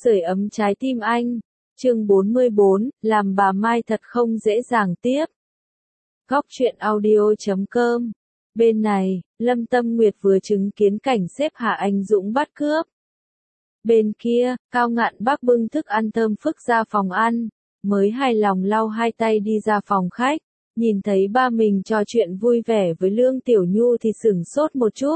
Sưởi ấm trái tim anh. Chương 44, làm bà Mai thật không dễ dàng tiếp. Góc truyện audio.com. Bên này, Lâm Tâm Nguyệt vừa chứng kiến cảnh xếp Hạ Anh Dũng bắt cướp. Bên kia, Cao Ngạn Bác bưng thức ăn thơm phức ra phòng ăn, mới hài lòng lau hai tay đi ra phòng khách, nhìn thấy ba mình trò chuyện vui vẻ với Lương Tiểu Nhu thì sửng sốt một chút.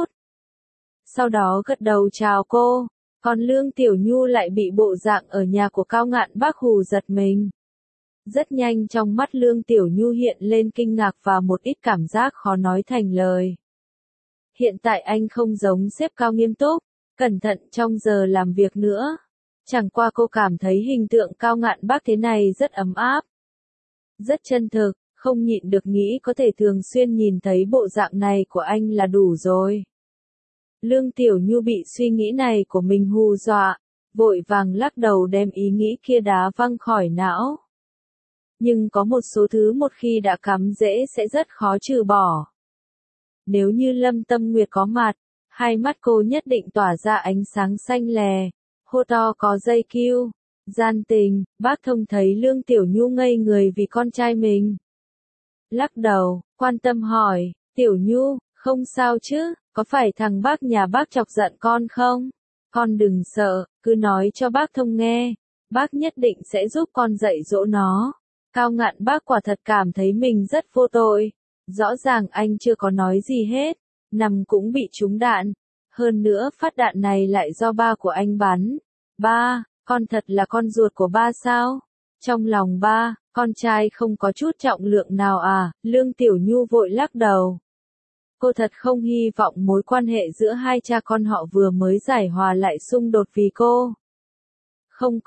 Sau đó gật đầu chào cô. Còn Lương Tiểu Nhu lại bị bộ dạng ở nhà của Cao Ngạn Bác hù giật mình. Rất nhanh trong mắt Lương Tiểu Nhu hiện lên kinh ngạc và một ít cảm giác khó nói thành lời. Hiện tại anh không giống sếp Cao nghiêm túc, cẩn thận trong giờ làm việc nữa. Chẳng qua cô cảm thấy hình tượng Cao Ngạn Bác thế này rất ấm áp. Rất chân thực, không nhịn được nghĩ có thể thường xuyên nhìn thấy bộ dạng này của anh là đủ rồi. Lương Tiểu Nhu bị suy nghĩ này của mình hù dọa, vội vàng lắc đầu đem ý nghĩ kia đá văng khỏi não. Nhưng có một số thứ một khi đã cắm rễ sẽ rất khó trừ bỏ. Nếu như Lâm Tâm Nguyệt có mặt, hai mắt cô nhất định tỏa ra ánh sáng xanh lè, hô to có dây kiêu, gian tình. Bác Thông thấy Lương Tiểu Nhu ngây người vì con trai mình. Lắc đầu, quan tâm hỏi, Tiểu Nhu, không sao chứ, có phải thằng bác nhà bác chọc giận con không? Con đừng sợ, cứ nói cho bác Thông nghe, bác nhất định sẽ giúp con dạy dỗ nó. Cao Ngạn Bác quả thật cảm thấy mình rất vô tội. Rõ ràng anh chưa có nói gì hết, nằm cũng bị trúng đạn. Hơn nữa phát đạn này lại do ba của anh bắn. Ba, con thật là con ruột của ba sao? Trong lòng ba, con trai không có chút trọng lượng nào à? Lương Tiểu Nhu vội lắc đầu. Cô thật không hy vọng mối quan hệ giữa hai cha con họ vừa mới giải hòa lại xung đột vì cô. Không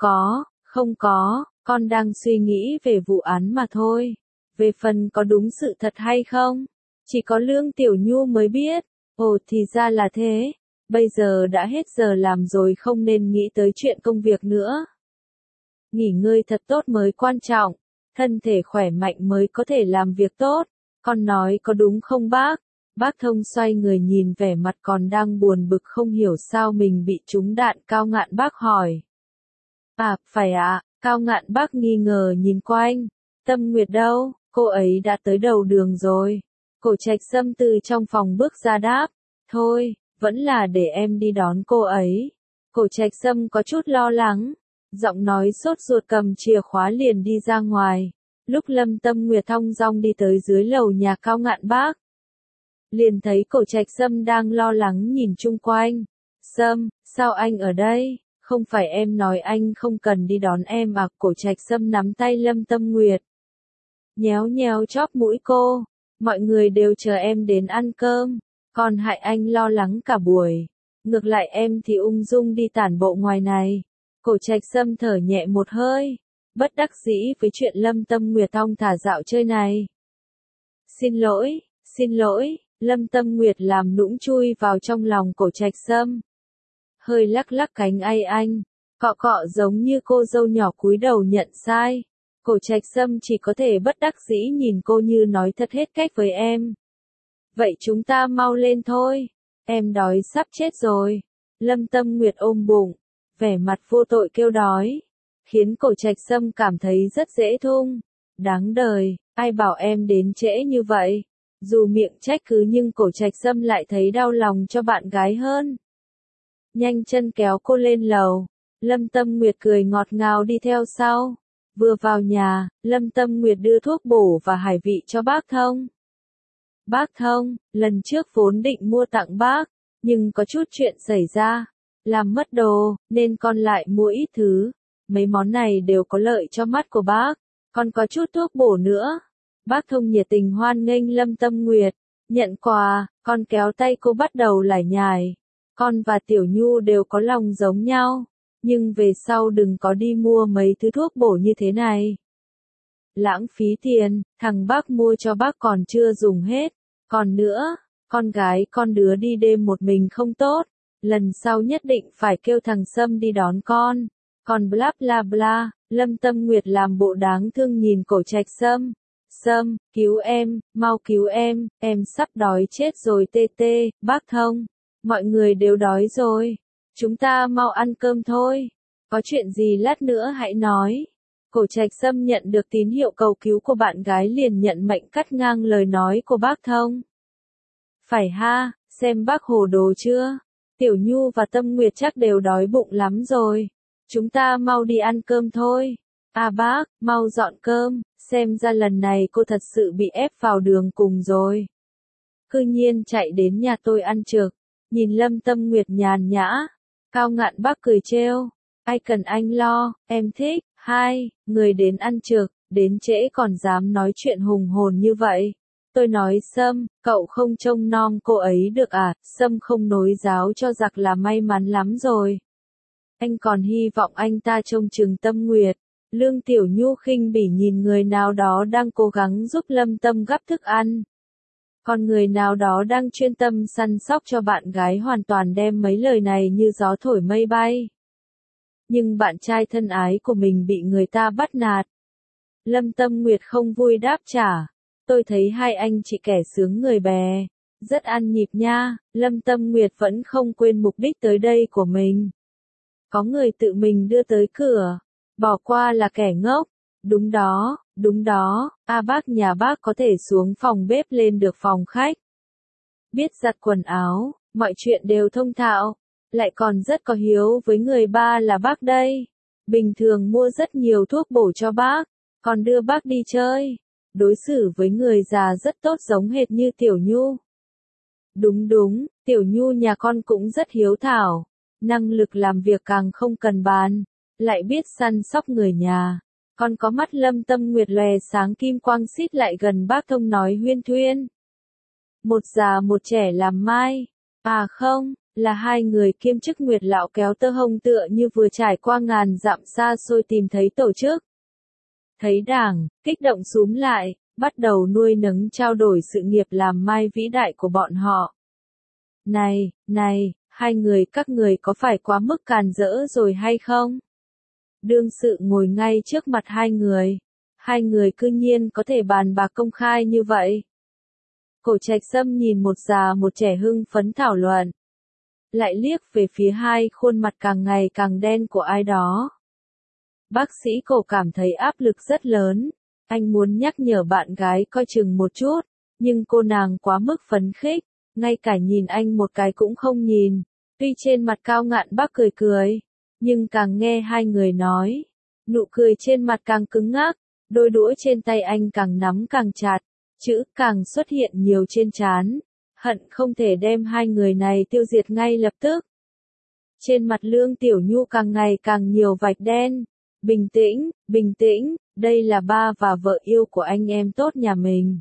có, con đang suy nghĩ về vụ án mà thôi. Về phần có đúng sự thật hay không, chỉ có Lương Tiểu Nhu mới biết. Ồ thì ra là thế, bây giờ đã hết giờ làm rồi không nên nghĩ tới chuyện công việc nữa. Nghỉ ngơi thật tốt mới quan trọng, thân thể khỏe mạnh mới có thể làm việc tốt. Con nói có đúng không bác? Bác Thông xoay người nhìn vẻ mặt còn đang buồn bực không hiểu sao mình bị trúng đạn. Cao Ngạn Bác hỏi. À, phải ạ. Cao Ngạn Bác nghi ngờ nhìn quanh. Tâm Nguyệt đâu? Cô ấy đã tới đầu đường rồi. Cổ Trạch Sâm từ trong phòng bước ra đáp. Thôi, vẫn là để em đi đón cô ấy. Cổ Trạch Sâm có chút lo lắng. Giọng nói sốt ruột cầm chìa khóa liền đi ra ngoài. Lúc Lâm Tâm Nguyệt thong dong đi tới dưới lầu nhà Cao Ngạn Bác, liền thấy Cổ Trạch Sâm đang lo lắng nhìn chung quanh. Sâm, sao anh ở đây? Không phải em nói anh không cần đi đón em à? Cổ Trạch Sâm nắm tay Lâm Tâm Nguyệt, nhéo nhéo chóp mũi cô. Mọi người đều chờ em đến ăn cơm, còn hại anh lo lắng cả buổi. Ngược lại em thì ung dung đi tản bộ ngoài này. Cổ Trạch Sâm thở nhẹ một hơi, bất đắc dĩ với chuyện Lâm Tâm Nguyệt thong thả dạo chơi này. Xin lỗi. Lâm Tâm Nguyệt làm nũng chui vào trong lòng Cổ Trạch Sâm, hơi lắc lắc cánh anh, cọ cọ giống như cô dâu nhỏ cúi đầu nhận sai. Cổ Trạch Sâm chỉ có thể bất đắc dĩ nhìn cô như nói thật hết cách với em. Vậy chúng ta mau lên thôi, em đói sắp chết rồi. Lâm Tâm Nguyệt ôm bụng, vẻ mặt vô tội kêu đói, khiến Cổ Trạch Sâm cảm thấy rất dễ thung. Đáng đời, ai bảo em đến trễ như vậy. Dù miệng trách cứ nhưng Cổ Trạch Sâm lại thấy đau lòng cho bạn gái hơn. Nhanh chân kéo cô lên lầu. Lâm Tâm Nguyệt cười ngọt ngào đi theo sau. Vừa vào nhà, Lâm Tâm Nguyệt đưa thuốc bổ và hải vị cho bác Thông. Bác Thông, lần trước vốn định mua tặng bác, nhưng có chút chuyện xảy ra, làm mất đồ, nên con lại mua ít thứ. Mấy món này đều có lợi cho mắt của bác, còn có chút thuốc bổ nữa. Bác Thông nhiệt tình hoan nghênh Lâm Tâm Nguyệt, nhận quà, con kéo tay cô bắt đầu lải nhải. Con và Tiểu Nhu đều có lòng giống nhau, nhưng về sau đừng có đi mua mấy thứ thuốc bổ như thế này. Lãng phí tiền, thằng bác mua cho bác còn chưa dùng hết. Còn nữa, con gái con đứa đi đêm một mình không tốt, lần sau nhất định phải kêu thằng Sâm đi đón con. Còn bla bla bla. Lâm Tâm Nguyệt làm bộ đáng thương nhìn Cổ Trạch Sâm. Sâm, cứu em, mau cứu em sắp đói chết rồi tê tê. Bác Thông, mọi người đều đói rồi, chúng ta mau ăn cơm thôi. Có chuyện gì lát nữa hãy nói. Cổ Trạch Sâm nhận được tín hiệu cầu cứu của bạn gái liền nhận mệnh cắt ngang lời nói của bác Thông. Phải ha, xem bác hồ đồ chưa? Tiểu Nhu và Tâm Nguyệt chắc đều đói bụng lắm rồi. Chúng ta mau đi ăn cơm thôi. À bác, mau dọn cơm, xem ra lần này cô thật sự bị ép vào đường cùng rồi. Cư nhiên chạy đến nhà tôi ăn trực, nhìn Lâm Tâm Nguyệt nhàn nhã. Cao Ngạn Bác cười trêu, ai cần anh lo, em thích. Hai, người đến ăn trực, đến trễ còn dám nói chuyện hùng hồn như vậy. Tôi nói Sâm, cậu không trông nom cô ấy được à, Sâm không nối giáo cho giặc là may mắn lắm rồi. Anh còn hy vọng anh ta trông chừng Tâm Nguyệt. Lương Tiểu Nhu khinh bỉ nhìn người nào đó đang cố gắng giúp Lâm Tâm gắp thức ăn. Còn người nào đó đang chuyên tâm săn sóc cho bạn gái hoàn toàn đem mấy lời này như gió thổi mây bay. Nhưng bạn trai thân ái của mình bị người ta bắt nạt. Lâm Tâm Nguyệt không vui đáp trả. Tôi thấy hai anh chị kẻ sướng người bè. Rất ăn nhịp nha, Lâm Tâm Nguyệt vẫn không quên mục đích tới đây của mình. Có người tự mình đưa tới cửa. Bỏ qua là kẻ ngốc. Đúng đó, bác nhà bác có thể xuống phòng bếp lên được phòng khách. Biết giặt quần áo, mọi chuyện đều thông thạo. Lại còn rất có hiếu với người ba là bác đây. Bình thường mua rất nhiều thuốc bổ cho bác, còn đưa bác đi chơi. Đối xử với người già rất tốt giống hệt như Tiểu Nhu. Đúng, Tiểu Nhu nhà con cũng rất hiếu thảo. Năng lực làm việc càng không cần bàn. Lại biết săn sóc người nhà. Còn có mắt Lâm Tâm Nguyệt lòe sáng kim quang xít lại gần bác Thông nói huyên thuyên. Một già một trẻ làm mai. À không, là hai người kiêm chức Nguyệt lão kéo tơ hông tựa như vừa trải qua ngàn dặm xa xôi tìm thấy tổ chức. Thấy Đảng, kích động xúm lại, bắt đầu nuôi nấng trao đổi sự nghiệp làm mai vĩ đại của bọn họ. Này, hai người các người có phải quá mức càn rỡ rồi hay không? Đương sự ngồi ngay trước mặt hai người cư nhiên có thể bàn bạc công khai như vậy. Cổ Trạch Sâm nhìn một già một trẻ hưng phấn thảo luận. Lại liếc về phía hai khuôn mặt càng ngày càng đen của ai đó. Bác sĩ Cổ cảm thấy áp lực rất lớn. Anh muốn nhắc nhở bạn gái coi chừng một chút, nhưng cô nàng quá mức phấn khích, ngay cả nhìn anh một cái cũng không nhìn. Tuy trên mặt Cao Ngạn Bác cười, nhưng càng nghe hai người nói, nụ cười trên mặt càng cứng ngắc, đôi đũa trên tay anh càng nắm càng chặt, chữ càng xuất hiện nhiều trên trán, hận không thể đem hai người này tiêu diệt ngay lập tức. Trên mặt Lương Tiểu Nhu càng ngày càng nhiều vạch đen. Bình tĩnh, đây là ba và vợ yêu của anh em tốt nhà mình.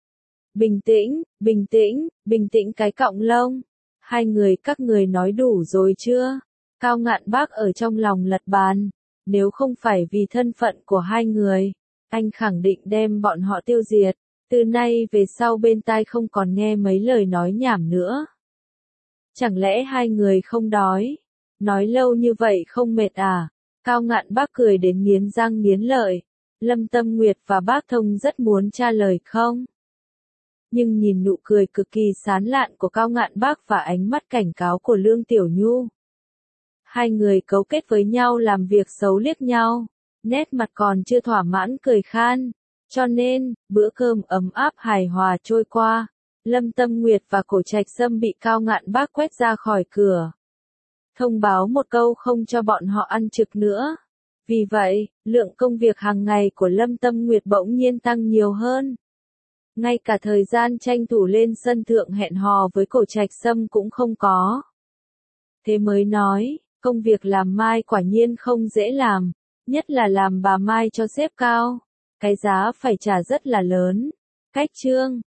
Bình tĩnh cái cọng lông. Hai người các người nói đủ rồi chưa? Cao Ngạn Bác ở trong lòng lật bàn. Nếu không phải vì thân phận của hai người, anh khẳng định đem bọn họ tiêu diệt. Từ nay về sau bên tai không còn nghe mấy lời nói nhảm nữa. Chẳng lẽ hai người không đói? Nói lâu như vậy không mệt à? Cao Ngạn Bác cười đến nghiến răng nghiến lợi. Lâm Tâm Nguyệt và bác Thông rất muốn trả lời không? Nhưng nhìn nụ cười cực kỳ sán lạn của Cao Ngạn Bác và ánh mắt cảnh cáo của Lương Tiểu Nhu. Hai người cấu kết với nhau làm việc xấu liếc nhau, nét mặt còn chưa thỏa mãn cười khan. Cho nên, bữa cơm ấm áp hài hòa trôi qua. Lâm Tâm Nguyệt và Cổ Trạch Sâm bị Cao Ngạn Bác quét ra khỏi cửa. Thông báo một câu không cho bọn họ ăn trực nữa. Vì vậy, lượng công việc hàng ngày của Lâm Tâm Nguyệt bỗng nhiên tăng nhiều hơn. Ngay cả thời gian tranh thủ lên sân thượng hẹn hò với Cổ Trạch Sâm cũng không có. Thế mới nói, công việc làm mai quả nhiên không dễ làm, nhất là làm bà mai cho sếp cao. Cái giá phải trả rất là lớn. Cách chương